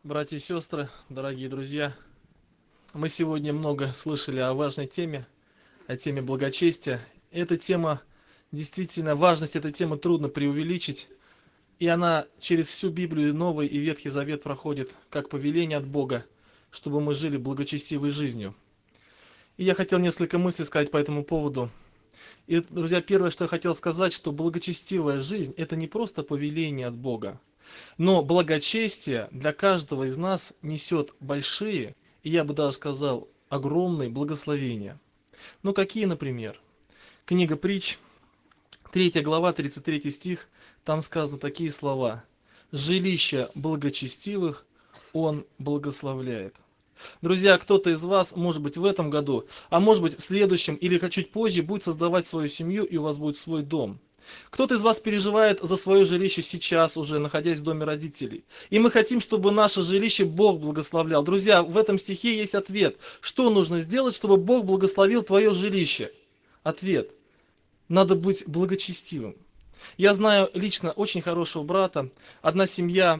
Братья и сестры, дорогие друзья, мы сегодня много слышали о важной теме, о теме благочестия. Эта тема, действительно, важность этой темы трудно преувеличить, и она через всю Библию, Новый и Ветхий Завет проходит как повеление от Бога, чтобы мы жили благочестивой жизнью. И я хотел несколько мыслей сказать по этому поводу. И, друзья, первое, что я хотел сказать, что благочестивая жизнь – это не просто повеление от Бога, но благочестие для каждого из нас несет большие, и я бы даже сказал, огромные благословения. Ну, какие, например? Книга Притч, 3 глава, 33 стих, там сказано такие слова. «Жилище благочестивых Он благословляет». Друзья, кто-то из вас, может быть, в этом году, а может быть, в следующем или чуть позже будет создавать свою семью, и у вас будет свой дом. Кто-то из вас переживает за свое жилище сейчас уже, находясь в доме родителей. И мы хотим, чтобы наше жилище Бог благословлял. Друзья, в этом стихе есть ответ. Что нужно сделать, чтобы Бог благословил твое жилище? Ответ. Надо быть благочестивым. Я знаю лично очень хорошего брата, одна семья,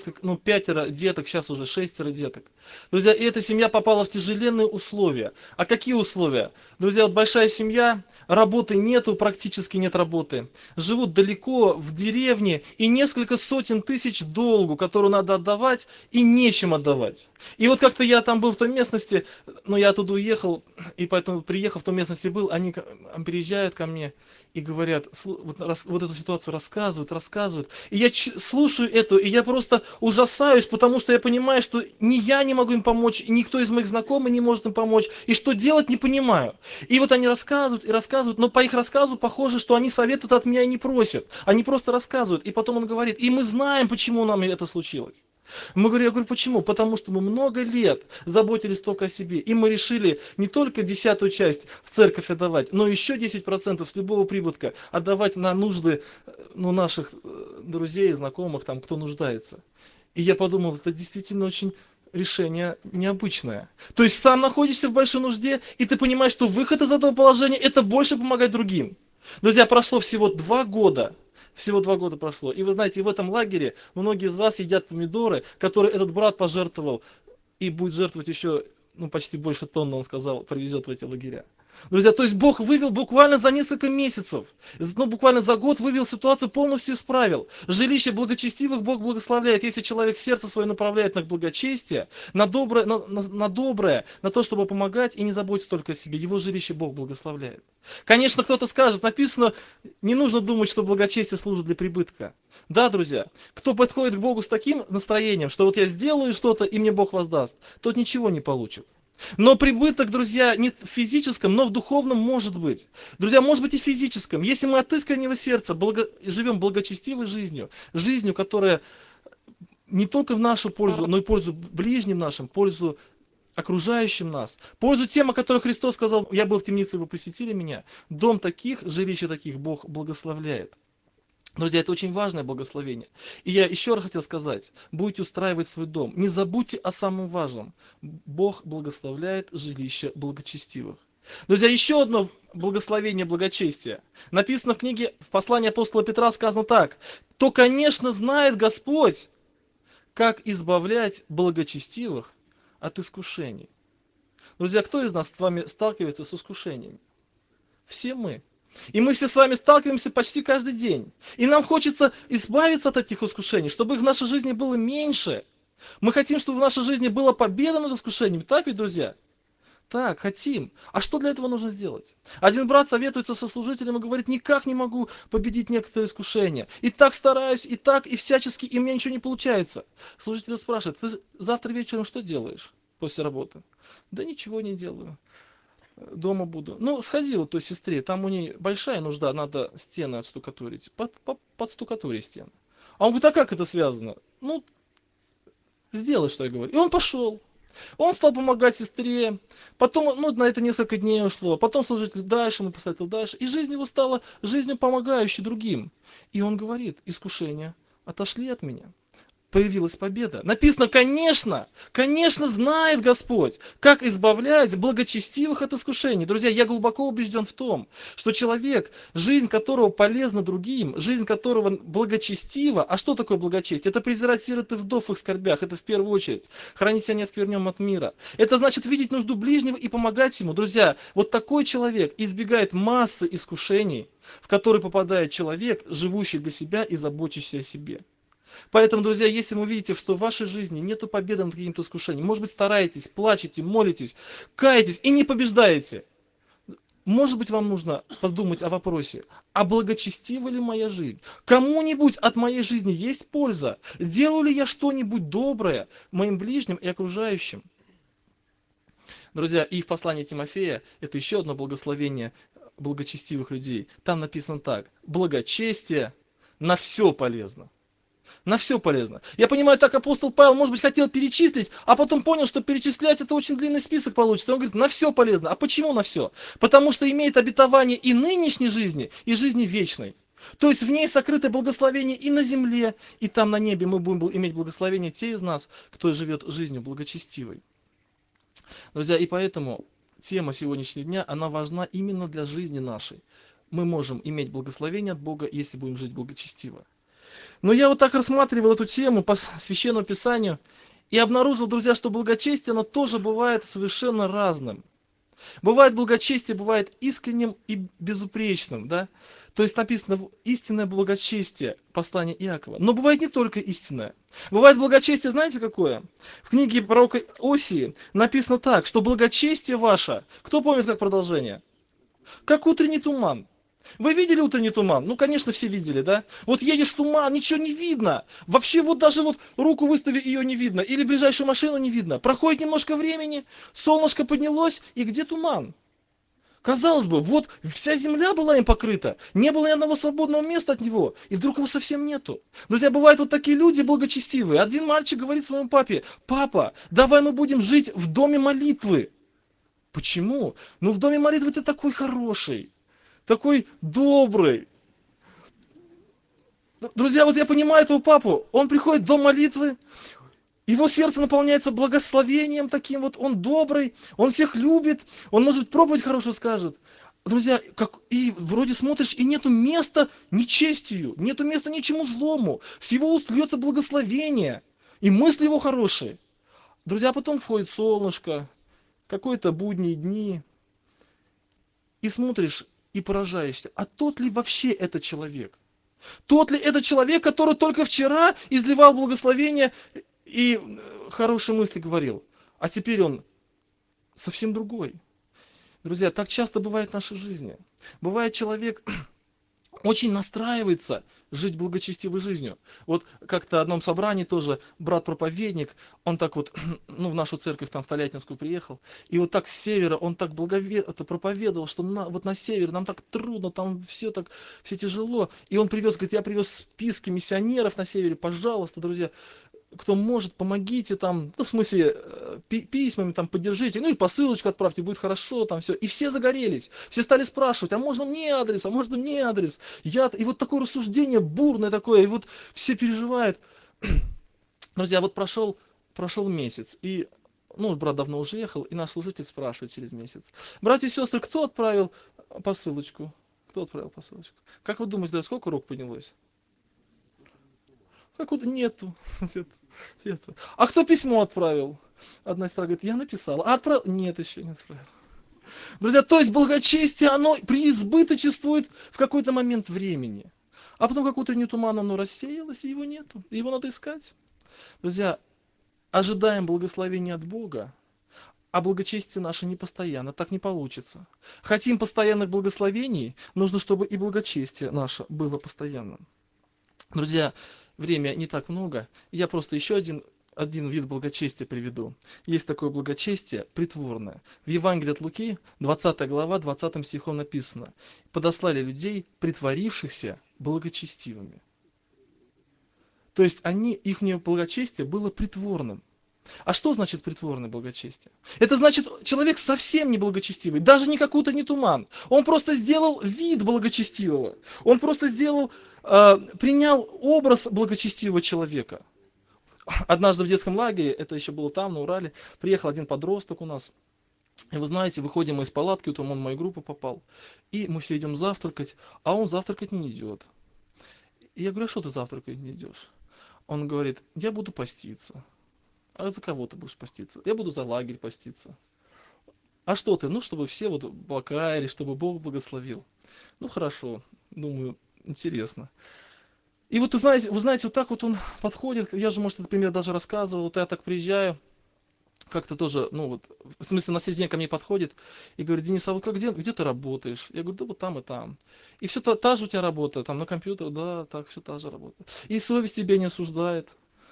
пятеро деток, сейчас уже 6 деток. Друзья, и эта семья попала в тяжеленные условия. А какие условия? Друзья, вот большая семья, работы нету, практически нет работы. Живут далеко, в деревне, и несколько сотен тысяч долгу, которую надо отдавать, и нечем отдавать. И вот как-то я там был в той местности, но я оттуда уехал, и поэтому приехал в той местности был, они приезжают ко мне и говорят, вот эту ситуацию рассказывают. И я слушаю это, и я просто ужасаюсь, потому что я понимаю, что ни я не могу им помочь, и никто из моих знакомых не может им помочь, и что делать не понимаю. И вот они рассказывают, но по их рассказу похоже, что они совета от меня и не просят. Они просто рассказывают, и потом он говорит, и мы знаем, почему нам это случилось. Я говорю, почему? Потому что мы много лет заботились только о себе. И мы решили не только 10-ю часть в церковь отдавать, но еще 10% с любого прибытка отдавать на нужды наших друзей, знакомых, там, кто нуждается. И я подумал, это действительно очень решение необычное. То есть сам находишься в большой нужде, и ты понимаешь, что выход из этого положения – это больше помогать другим. Друзья, прошло всего 2 года. Всего 2 года прошло. И вы знаете, в этом лагере многие из вас едят помидоры, которые этот брат пожертвовал, и будет жертвовать еще, почти больше тонны, он сказал, привезет в эти лагеря. Друзья, то есть Бог вывел буквально за несколько месяцев, буквально за год вывел ситуацию, полностью исправил. Жилище благочестивых Бог благословляет, если человек сердце свое направляет на благочестие, на доброе, на то, чтобы помогать и не заботиться только о себе. Его жилище Бог благословляет. Конечно, кто-то скажет, написано, не нужно думать, что благочестие служит для прибытка. Да, друзья, кто подходит к Богу с таким настроением, что вот я сделаю что-то, и мне Бог воздаст, тот ничего не получит. Но прибыток, друзья, не в физическом, но в духовном может быть. Друзья, может быть и в физическом. Если мы от искреннего сердца живем благочестивой жизнью, которая не только в нашу пользу, но и пользу ближним нашим, пользу окружающим нас, пользу тем, о которых Христос сказал, я был в темнице, вы посетили меня. Дом таких, жилище таких Бог благословляет. Друзья, это очень важное благословение. И я еще раз хотел сказать, будете устраивать свой дом, не забудьте о самом важном. Бог благословляет жилище благочестивых. Друзья, еще одно благословение благочестия. Написано в книге, в послании апостола Петра сказано так. То, конечно, знает Господь, как избавлять благочестивых от искушений. Друзья, кто из нас с вами сталкивается с искушениями? Все мы. И мы все с вами сталкиваемся почти каждый день. И нам хочется избавиться от этих искушений, чтобы их в нашей жизни было меньше. Мы хотим, чтобы в нашей жизни была победа над искушениями. Так ведь, друзья? Так, хотим. А что для этого нужно сделать? Один брат советуется со служителем и говорит, никак не могу победить некоторые искушения. И так стараюсь, и так, и всячески, и у меня ничего не получается. Служитель спрашивает, ты завтра вечером что делаешь после работы? Да ничего не делаю. Дома буду. Сходи вот той сестре, там у ней большая нужда, надо стены отштукатурить. Подштукатури стены. А он говорит, а как это связано? Сделай, что я говорю. И он пошел. Он стал помогать сестре. Потом, на это несколько дней ушло. Потом служитель дальше, ему посоветовал дальше. И жизнь его стала жизнью, помогающей другим. И он говорит, искушения отошли от меня. появилась победа. Написано, конечно знает Господь, как избавлять благочестивых от искушений. Друзья, я глубоко убежден в том, что человек, жизнь которого полезна другим, жизнь которого благочестива, а что такое благочестие? Это презирать сирот и вдов в их скорбях, это в первую очередь, хранить себя неоскверненным от мира. Это значит видеть нужду ближнего и помогать ему. Друзья, вот такой человек избегает массы искушений, в которые попадает человек, живущий для себя и заботящийся о себе. Поэтому, друзья, если вы видите, что в вашей жизни нету победы над каким-то искушением, может быть, стараетесь, плачете, молитесь, каетесь и не побеждаете, может быть, вам нужно подумать о вопросе, а благочестива ли моя жизнь? Кому-нибудь от моей жизни есть польза? Делаю ли я что-нибудь доброе моим ближним и окружающим? Друзья, и в послании Тимофея, это еще одно благословение благочестивых людей, там написано так: благочестие на все полезно. На все полезно. Я понимаю, так апостол Павел, может быть, хотел перечислить, а потом понял, что перечислять это очень длинный список получится. Он говорит, на все полезно. А почему на все? Потому что имеет обетование и нынешней жизни, и жизни вечной. То есть в ней сокрыто благословение и на земле, и там на небе мы будем иметь благословение те из нас, кто живет жизнью благочестивой. Друзья, и поэтому тема сегодняшнего дня, она важна именно для жизни нашей. Мы можем иметь благословение от Бога, если будем жить благочестиво. Но я вот так рассматривал эту тему по Священному Писанию и обнаружил, друзья, что благочестие, оно тоже бывает совершенно разным. Бывает благочестие, бывает искренним и безупречным, да? То есть написано истинное благочестие, послание Иакова. Но бывает не только истинное. Бывает благочестие, знаете какое? В книге пророка Осии написано так, что благочестие ваше, кто помнит как продолжение? Как утренний туман. Вы видели утренний туман? Ну, конечно, все видели, да? Вот едешь в туман, ничего не видно. Вообще вот даже вот руку выстави, ее не видно. Или ближайшую машину не видно. Проходит немножко времени, солнышко поднялось, и где туман? Казалось бы, вот вся земля была им покрыта, не было ни одного свободного места от него, и вдруг его совсем нету. Друзья, бывают вот такие люди благочестивые. Один мальчик говорит своему папе: папа, давай мы будем жить в доме молитвы. Почему? Ну, в доме молитвы ты такой хороший, такой добрый. Друзья, вот я понимаю этого папу. Он приходит в дом молитвы, его сердце наполняется благословением таким вот, он добрый, он всех любит, он, может быть, проповедь хорошую скажет. Друзья, и вроде смотришь, и нету места нечестию, нету места ничему злому. С его уст льется благословение, и мысли его хорошие. Друзья, потом входит солнышко, какие-то будние дни, и смотришь, и поражаешься, а тот ли вообще этот человек? Тот ли этот человек, который только вчера изливал благословение и хорошие мысли говорил, а теперь он совсем другой. Друзья, так часто бывает в нашей жизни. Бывает, человек очень настраивается жить благочестивой жизнью. Вот как-то в одном собрании тоже брат-проповедник, он так вот, ну, в нашу церковь там в Тольяттинскую приехал, и вот так с севера, он так проповедовал, что вот на севере нам так трудно, там все тяжело. И он привез, говорит, я привез списки миссионеров на севере, пожалуйста, друзья, кто может, помогите там, ну, в смысле, письмами там поддержите, ну, и посылочку отправьте, будет хорошо, там все. И все загорелись, все стали спрашивать, а можно мне адрес, а можно мне адрес? И вот такое рассуждение бурное такое, и вот все переживают. Друзья, вот прошел месяц, и, ну, брат давно уже ехал, и наш служитель спрашивает через месяц: братья и сестры, кто отправил посылочку? Кто отправил посылочку? Как вы думаете, сколько рук поднялось? Как вот нету. Нету. А кто письмо отправил? Одна сестра говорит, я написала. А отправил? Нет, еще не отправил. Друзья, то есть благочестие, оно преизбыточествует в какой-то момент времени. А потом как утренний туман, оно рассеялось, и его нету. И его надо искать. Друзья, ожидаем благословения от Бога, а благочестие наше не постоянно, так не получится. Хотим постоянных благословений, нужно, чтобы и благочестие наше было постоянным. Друзья, время не так много, я просто еще один вид благочестия приведу. Есть такое благочестие притворное. В Евангелии от Луки, 20 глава, 20 стихом написано: «Подослали людей, притворившихся благочестивыми». То есть их благочестие было притворным. А что значит притворное благочестие? Это значит, человек совсем не благочестивый, даже не какой-то не туман. Он просто сделал вид благочестивого. Он просто принял образ благочестивого человека. однажды в детском лагере, это еще было там, на Урале, приехал один подросток у нас. И вы знаете, выходим мы из палатки, утром он в мою группу попал, и мы все идем завтракать, а он завтракать не идет. И я говорю: а что ты завтракать не идешь? Он говорит: я буду поститься. А за кого ты будешь поститься? Я буду за лагерь поститься. А что ты? Ну, чтобы все вот покаяли, чтобы Бог благословил. Ну, хорошо, думаю, интересно. И вот вы знаете, вот так вот он подходит, я же, может, этот пример даже рассказывал, вот я так приезжаю, как-то тоже, ну вот, в смысле, на следующий день ко мне подходит и говорит: Денис, а вот где ты работаешь? Я говорю: да вот там и там. И все та же у тебя работа, там на компьютере, да, так, все та же работа. И совесть тебя не осуждает.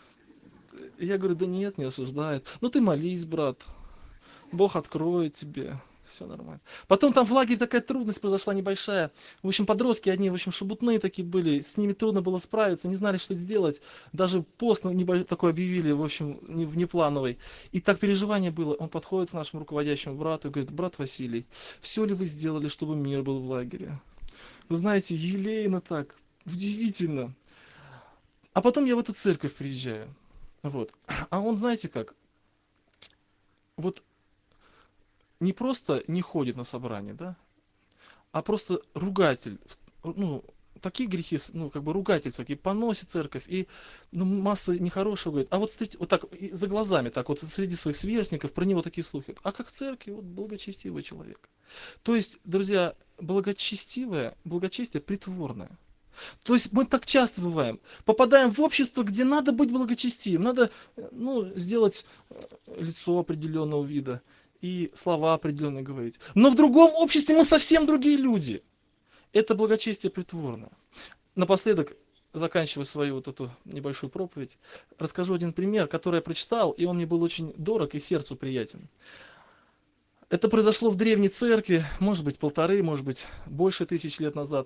Я говорю: да нет, не осуждает. Ну ты молись, брат, Бог откроет тебе. Все нормально. Потом там в лагере такая трудность произошла небольшая. В общем, подростки одни, в общем, шебутные такие были. С ними трудно было справиться, не знали, что сделать. Даже пост такой объявили, в общем, внеплановый. И так переживание было. Он подходит к нашему руководящему брату и говорит: брат Василий, все ли вы сделали, чтобы мир был в лагере? Вы знаете, елейно так, удивительно. А потом я в эту церковь приезжаю. Вот. А он, знаете как, вот не просто не ходит на собрание, да, а просто ругатель, ну, такие грехи, ну, как бы ругатель всякий, поносит церковь, и ну, масса нехорошего говорит. А вот, вот так, за глазами, так вот среди своих сверстников про него такие слухи. А как в церкви, вот благочестивый человек. То есть, друзья, благочестие притворное. То есть мы так часто бываем, попадаем в общество, где надо быть благочестивым, надо, ну, сделать лицо определенного вида и слова определенные говорить. Но в другом обществе мы совсем другие люди. Это благочестие притворное. Напоследок, заканчивая свою вот эту небольшую проповедь, расскажу один пример, который я прочитал, и он мне был очень дорог и сердцу приятен. Это произошло в древней церкви, может быть, 1,5, может быть, больше 1000 лет назад.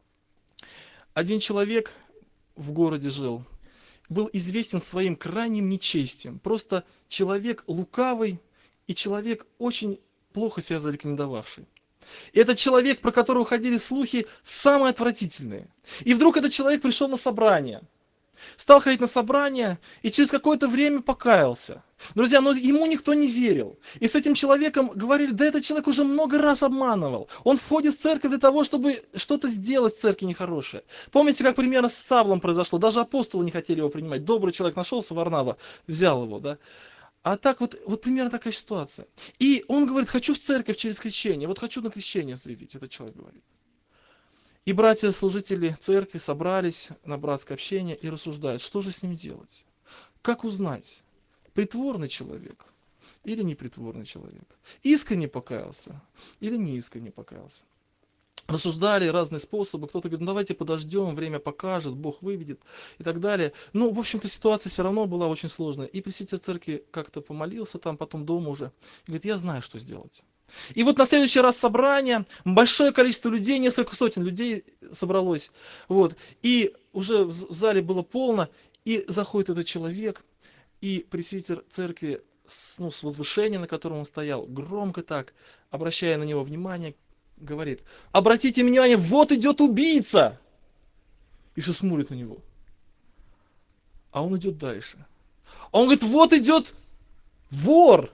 Один человек в городе жил, был известен своим крайним нечестием. Просто человек лукавый и человек очень плохо себя зарекомендовавший. И этот человек, про которого ходили слухи, самые отвратительные. И вдруг этот человек пришел на собрание. Стал ходить на собрание и через какое-то время покаялся. Друзья, но ему никто не верил. И с этим человеком говорили: да этот человек уже много раз обманывал. Он входит в церковь для того, чтобы что-то сделать в церкви нехорошее. Помните, как примерно с Савлом произошло? Даже апостолы не хотели его принимать. Добрый человек нашелся, Варнава, взял его, да? А так вот примерно такая ситуация. И он говорит: хочу в церковь через крещение. Вот хочу на крещение заявить, этот человек говорит. И братья-служители церкви собрались на братское общение и рассуждают, что же с ним делать. Как узнать, притворный человек или непритворный человек. Искренне покаялся или не искренне покаялся. Рассуждали разные способы. Кто-то говорит: ну давайте подождем, время покажет, Бог выведет и так далее. Ну, в общем-то, ситуация все равно была очень сложная. И пресвитер церкви как-то помолился там, потом дома уже. И говорит: я знаю, что сделать. И вот на следующий раз собрание, большое количество людей, несколько сотен людей собралось. Вот. И уже в зале было полно. И заходит этот человек, и пресвитер церкви с возвышения, на котором он стоял, громко так, обращая на него внимание, говорит: обратите внимание, вот идет убийца. И все смотрят на него. А он идет дальше. А он говорит: вот идет вор.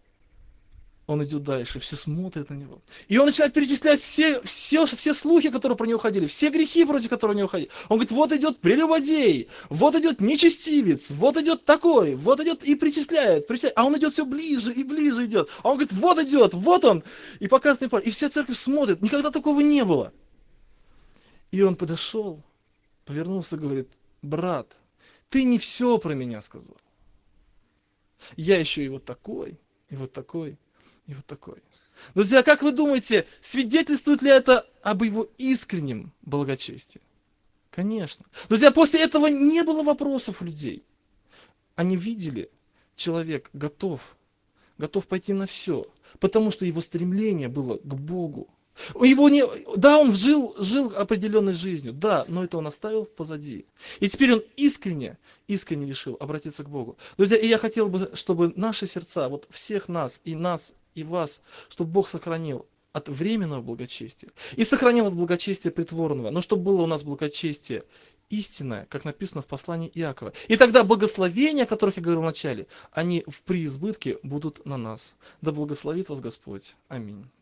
Он идет дальше, все смотрят на него. И он начинает перечислять все слухи, которые про него ходили, все грехи, против которых у него ходили. Он говорит: вот идет прелюбодей, вот идет нечестивец, вот идет такой, вот идет и причисляет. А он идет все ближе и ближе идет. А он говорит: вот идет, вот он. И показывает, и вся церковь смотрит. Никогда такого не было. И он подошел, повернулся и говорит: брат, ты не все про меня сказал. Я еще и вот такой, и вот такой. И вот такой. Друзья, как вы думаете, свидетельствует ли это об его искреннем благочестии? Конечно. Друзья, после этого не было вопросов у людей. Они видели, человек готов пойти на все, потому что его стремление было к Богу. Да, он жил определенной жизнью, да, но это он оставил позади. И теперь он искренне решил обратиться к Богу. Друзья, и я хотел бы, чтобы наши сердца, вот всех нас, и вас, чтобы Бог сохранил от временного благочестия и сохранил от благочестия притворного, но чтобы было у нас благочестие истинное, как написано в послании Иакова. И тогда благословения, о которых я говорил в начале, они в преизбытке будут на нас. Да благословит вас Господь. Аминь.